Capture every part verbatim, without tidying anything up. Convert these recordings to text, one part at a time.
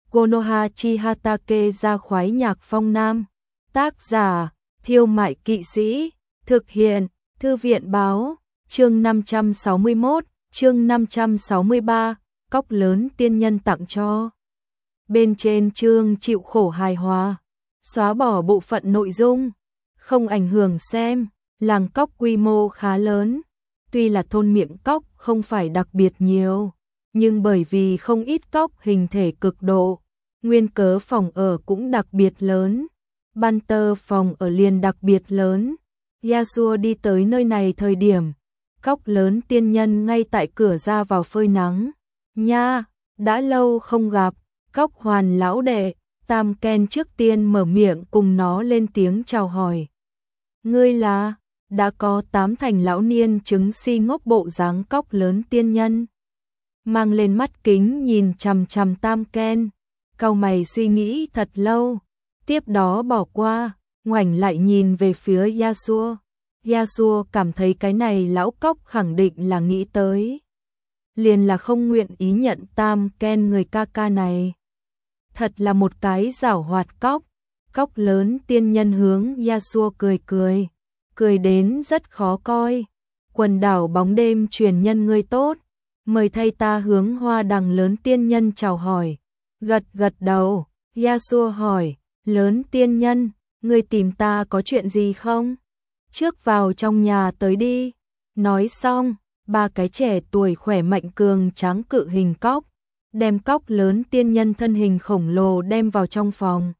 Konoha chi Hatake ra khoái nhạc phong nam. Tác giả, Thiêu Mại Kỵ Sĩ. Thực hiện, Thư viện Báo. Chương năm trăm sáu mươi mốt, chương năm trăm sáu mươi ba, cóc lớn tiên nhân tặng cho. Bên trên chương chịu khổ hài hòa, xóa bỏ bộ phận nội dung, không ảnh hưởng xem. Làng cóc quy mô khá lớn, tuy là thôn miệng cóc không phải đặc biệt nhiều, nhưng bởi vì không ít cóc hình thể cực độ, nguyên cớ phòng ở cũng đặc biệt lớn. Banter phòng ở liền đặc biệt lớn. Yasuo đi tới nơi này thời điểm, cóc lớn tiên nhân ngay tại cửa ra vào phơi nắng. Nha, đã lâu không gặp, cóc hoàn lão đệ. Tam Ken trước tiên mở miệng cùng nó lên tiếng chào hỏi. Ngươi là? Đã có tám thành lão niên chứng si ngốc bộ dáng cóc lớn tiên nhân. Mang lên mắt kính nhìn chằm chằm Tam Ken, cau mày suy nghĩ thật lâu, tiếp đó bỏ qua, ngoảnh lại nhìn về phía Yasuo. Yasuo cảm thấy cái này lão cóc khẳng định là nghĩ tới, liền là không nguyện ý nhận Tam Ken người ca ca này. Thật là một cái giảo hoạt cóc. Cóc lớn tiên nhân hướng Yasuo cười cười, cười đến rất khó coi. Quần đảo bóng đêm truyền nhân ngươi tốt, mời thay ta hướng hoa đằng lớn tiên nhân chào hỏi. Gật gật đầu, Yasuo hỏi, lớn tiên nhân, ngươi tìm ta có chuyện gì không? Trước vào trong nhà tới đi. Nói xong, ba cái trẻ tuổi khỏe mạnh cường tráng cự hình cóc, đem cóc lớn tiên nhân thân hình khổng lồ đem vào trong phòng.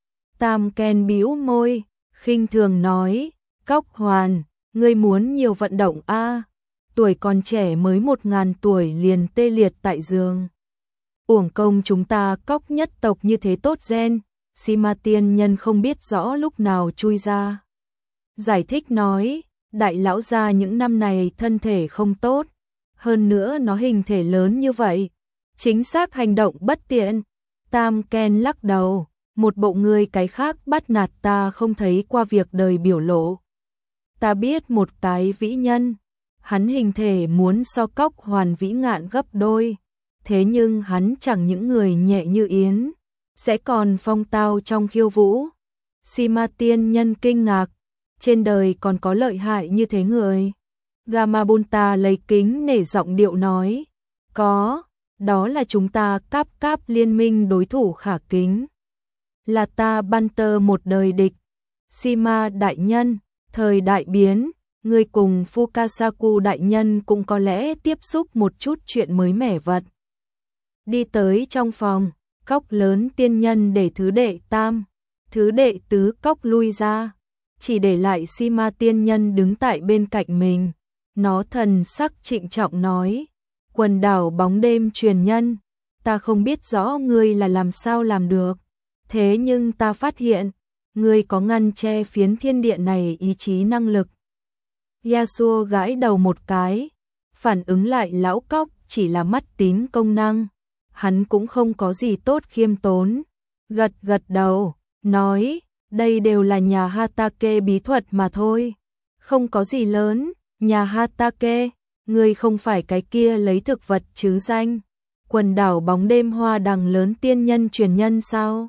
Tam Ken bĩu môi, khinh thường nói, cóc hoàn, ngươi muốn nhiều vận động a? À? Tuổi còn trẻ mới một ngàn tuổi liền tê liệt tại giường. Uổng công chúng ta cóc nhất tộc như thế tốt gen, Sima tiên nhân không biết rõ lúc nào chui ra. Giải thích nói, đại lão gia những năm này thân thể không tốt, hơn nữa nó hình thể lớn như vậy, chính xác hành động bất tiện. Tam Ken lắc đầu, một bộ người cái khác bắt nạt ta không thấy qua việc đời biểu lộ. Ta biết một cái vĩ nhân, hắn hình thể muốn so cóc hoàn vĩ ngạn gấp đôi, thế nhưng hắn chẳng những người nhẹ như yến, sẽ còn phong tao trong khiêu vũ. Sima tiên nhân kinh ngạc, trên đời còn có lợi hại như thế người. Gamabunta lấy kính nể giọng điệu nói, có, đó là chúng ta cáp cáp liên minh đối thủ khả kính. Là ta Banter một đời địch. Sima đại nhân, thời đại biến, người cùng Fukasaku đại nhân cũng có lẽ tiếp xúc một chút chuyện mới mẻ vật. Đi tới trong phòng, cóc lớn tiên nhân để thứ đệ tam, thứ đệ tứ cóc lui ra, chỉ để lại Sima tiên nhân đứng tại bên cạnh mình. Nó thần sắc trịnh trọng nói, quần đảo bóng đêm truyền nhân, ta không biết rõ ngươi là làm sao làm được, thế nhưng ta phát hiện, ngươi có ngăn che phiến thiên địa này ý chí năng lực. Yasuo gãi đầu một cái, phản ứng lại lão cóc chỉ là mắt tím công năng, hắn cũng không có gì tốt khiêm tốn, gật gật đầu, nói, đây đều là nhà Hatake bí thuật mà thôi, không có gì lớn. Nhà Hatake, ngươi không phải cái kia lấy thực vật chứ danh, quần đảo bóng đêm hoa đằng lớn tiên nhân truyền nhân sao?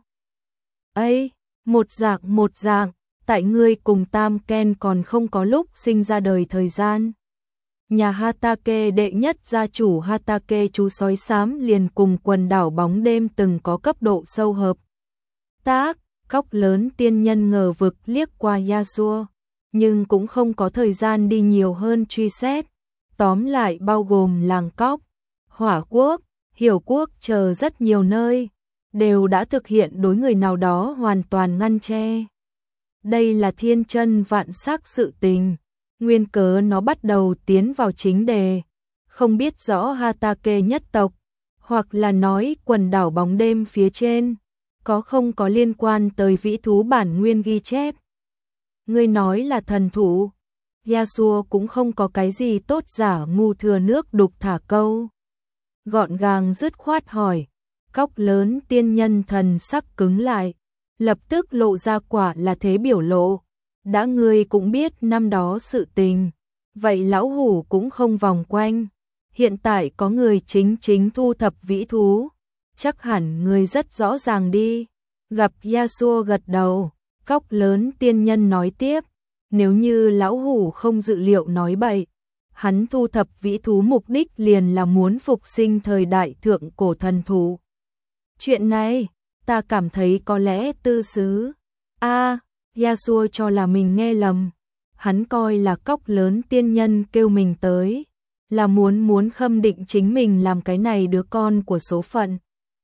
Ấy, một dạng một dạng, tại ngươi cùng Tam Ken còn không có lúc sinh ra đời thời gian. Nhà Hatake đệ nhất gia chủ Hatake chú sói xám liền cùng quần đảo bóng đêm từng có cấp độ sâu hợp tác. Cóc lớn tiên nhân ngờ vực liếc qua Yasuo, nhưng cũng không có thời gian đi nhiều hơn truy xét. Tóm lại bao gồm làng cóc, hỏa quốc, hiểu quốc chờ rất nhiều nơi, đều đã thực hiện đối người nào đó hoàn toàn ngăn che. Đây là thiên chân vạn sắc sự tình, nguyên cớ nó bắt đầu tiến vào chính đề, không biết rõ Hatake nhất tộc, hoặc là nói quần đảo bóng đêm phía trên, có không có liên quan tới vĩ thú bản nguyên ghi chép. Ngươi nói là thần thú. Yasuo cũng không có cái gì tốt giả ngu thừa nước đục thả câu. Gọn gàng dứt khoát hỏi, cóc lớn tiên nhân thần sắc cứng lại, lập tức lộ ra quả là thế biểu lộ. Đã ngươi cũng biết năm đó sự tình, vậy lão hủ cũng không vòng quanh. Hiện tại có người chính chính thu thập vĩ thú, chắc hẳn ngươi rất rõ ràng đi. Gặp Yasuo gật đầu, Cóc Lớn tiên nhân nói tiếp, nếu như lão hủ không dự liệu nói bậy, hắn thu thập vĩ thú mục đích liền là muốn phục sinh thời đại thượng cổ thần thú. Chuyện này, ta cảm thấy có lẽ tư xứ. A, à, Yasuo cho là mình nghe lầm. Hắn coi là Cóc Lớn tiên nhân kêu mình tới, là muốn muốn khâm định chính mình làm cái này đứa con của số phận.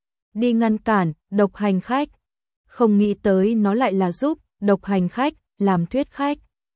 Đi ngăn cản, độc hành khách. Không nghĩ tới nó lại là giúp độc hành khách làm thuyết khách,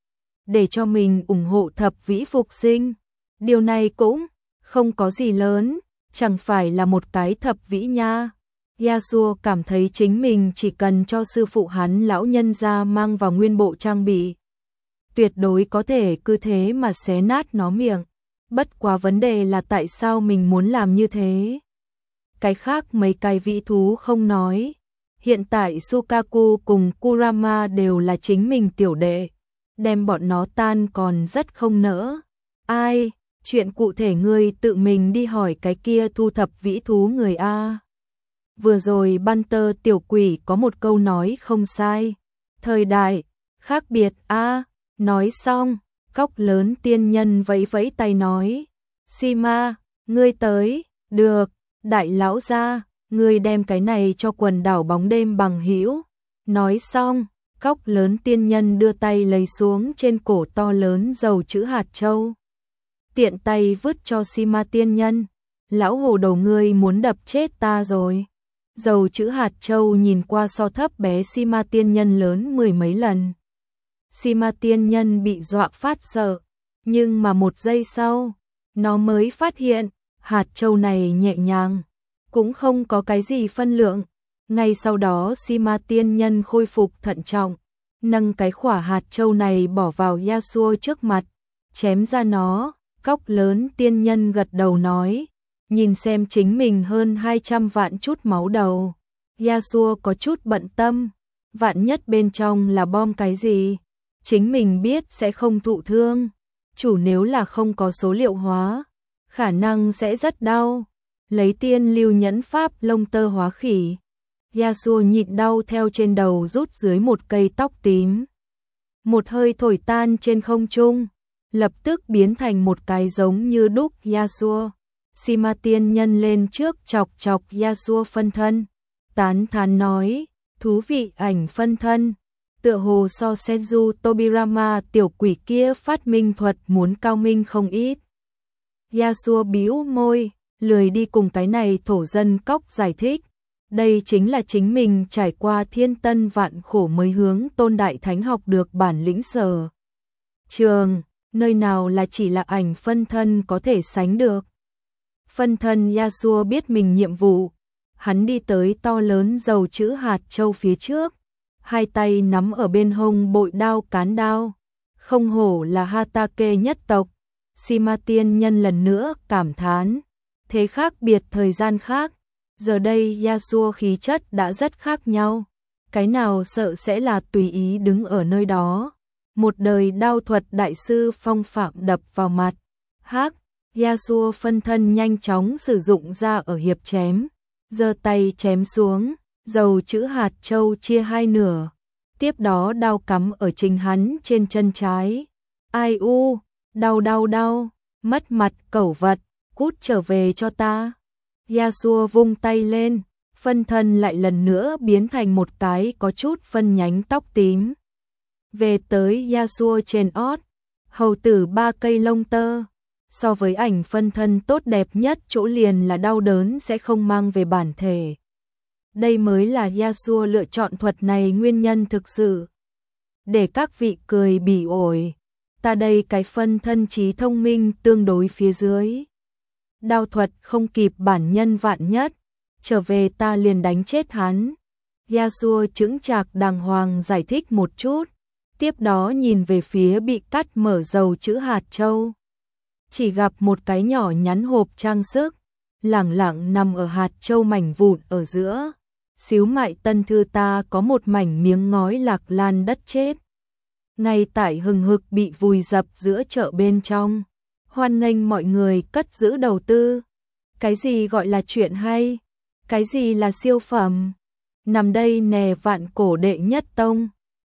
để cho mình ủng hộ thập vĩ phục sinh. Điều này cũng không có gì lớn, chẳng phải là một cái thập vĩ nha. Yasuo cảm thấy chính mình chỉ cần cho sư phụ hắn lão nhân gia mang vào nguyên bộ trang bị, tuyệt đối có thể cứ thế mà xé nát nó miệng. Bất quá vấn đề là tại sao mình muốn làm như thế. Cái khác mấy cái vĩ thú không nói. Hiện tại Sukaku cùng Kurama đều là chính mình tiểu đệ, đem bọn nó tan còn rất không nỡ. Ai, chuyện cụ thể ngươi tự mình đi hỏi cái kia thu thập vĩ thú người A. Vừa rồi Banter tiểu quỷ có một câu nói không sai. Thời đại, khác biệt A. Nói xong, Cóc Lớn tiên nhân vẫy vẫy tay nói. Sima, ngươi tới, được, đại lão gia, ngươi đem cái này cho quần đảo bóng đêm bằng hữu. Nói xong, Cóc Lớn tiên nhân đưa tay lấy xuống trên cổ to lớn dầu chữ hạt châu. Tiện tay vứt cho Sima tiên nhân. Lão hồ đầu ngươi muốn đập chết ta rồi. Dầu chữ hạt châu nhìn qua so thấp bé Sima tiên nhân lớn mười mấy lần. Sima tiên nhân bị dọa phát sợ, nhưng mà một giây sau, nó mới phát hiện, hạt châu này nhẹ nhàng, cũng không có cái gì phân lượng. Ngay sau đó Sima tiên nhân khôi phục thận trọng, nâng cái quả hạt châu này bỏ vào Yasuo trước mặt, chém ra nó. Cóc Lớn tiên nhân gật đầu nói, nhìn xem chính mình hơn hai trăm vạn chút máu đầu. Yasuo có chút bận tâm, vạn nhất bên trong là bom cái gì, chính mình biết sẽ không thụ thương, chủ nếu là không có số liệu hóa, khả năng sẽ rất đau. Lấy tiên lưu nhẫn pháp lông tơ hóa khỉ. Yasuo nhịn đau theo trên đầu rút dưới một cây tóc tím. Một hơi thổi tan trên không trung, lập tức biến thành một cái giống như đúc Yasuo. Sima tiên nhân lên trước chọc chọc Yasuo phân thân, tán thán nói, thú vị ảnh phân thân, tựa hồ so Senju Tobirama tiểu quỷ kia phát minh thuật muốn cao minh không ít. Yasuo bĩu môi, lười đi cùng cái này thổ dân cóc giải thích, đây chính là chính mình trải qua thiên tân vạn khổ mới hướng Tôn Đại Thánh học được bản lĩnh sở trường, nơi nào là chỉ là ảnh phân thân có thể sánh được. Phân thân Yasuo biết mình nhiệm vụ, hắn đi tới to lớn dầu chữ hạt châu phía trước, hai tay nắm ở bên hông bội đao cán đao, không hổ là Hatake nhất tộc. Sima tiên nhân lần nữa cảm thán, thế khác biệt thời gian khác, giờ đây Yasuo khí chất đã rất khác nhau, cái nào sợ sẽ là tùy ý đứng ở nơi đó. Một đời đao thuật đại sư phong phạm đập vào mặt. Hắc, Yasuo phân thân nhanh chóng sử dụng ra ở hiệp chém, giơ tay chém xuống, dầu chữ hạt châu chia hai nửa. Tiếp đó đao cắm ở chính hắn trên chân trái. Ai u, đau đau đau, mất mặt cẩu vật, cút trở về cho ta. Yasuo vung tay lên, phân thân lại lần nữa biến thành một cái có chút phân nhánh tóc tím. Về tới Yasuo trên ót, hầu tử ba cây lông tơ. So với ảnh phân thân tốt đẹp nhất chỗ liền là đau đớn sẽ không mang về bản thể. Đây mới là Yasuo lựa chọn thuật này nguyên nhân thực sự. Để các vị cười bỉ ổi, ta đây cái phân thân trí thông minh tương đối phía dưới. Đao thuật không kịp bản nhân vạn nhất, trở về ta liền đánh chết hắn. Yasuo chững chạc đàng hoàng giải thích một chút, tiếp đó nhìn về phía bị cắt mở dầu chữ hạt châu. Chỉ gặp một cái nhỏ nhắn hộp trang sức, lẳng lặng nằm ở hạt châu mảnh vụn ở giữa. Xíu mại tân thư ta có một mảnh miếng ngói lạc lan đất chết. Ngay tại hừng hực bị vùi dập giữa chợ bên trong. Hoan nghênh mọi người cất giữ đầu tư. Cái gì gọi là chuyện hay? Cái gì là siêu phẩm? Nằm đây nè vạn cổ đệ nhất tông.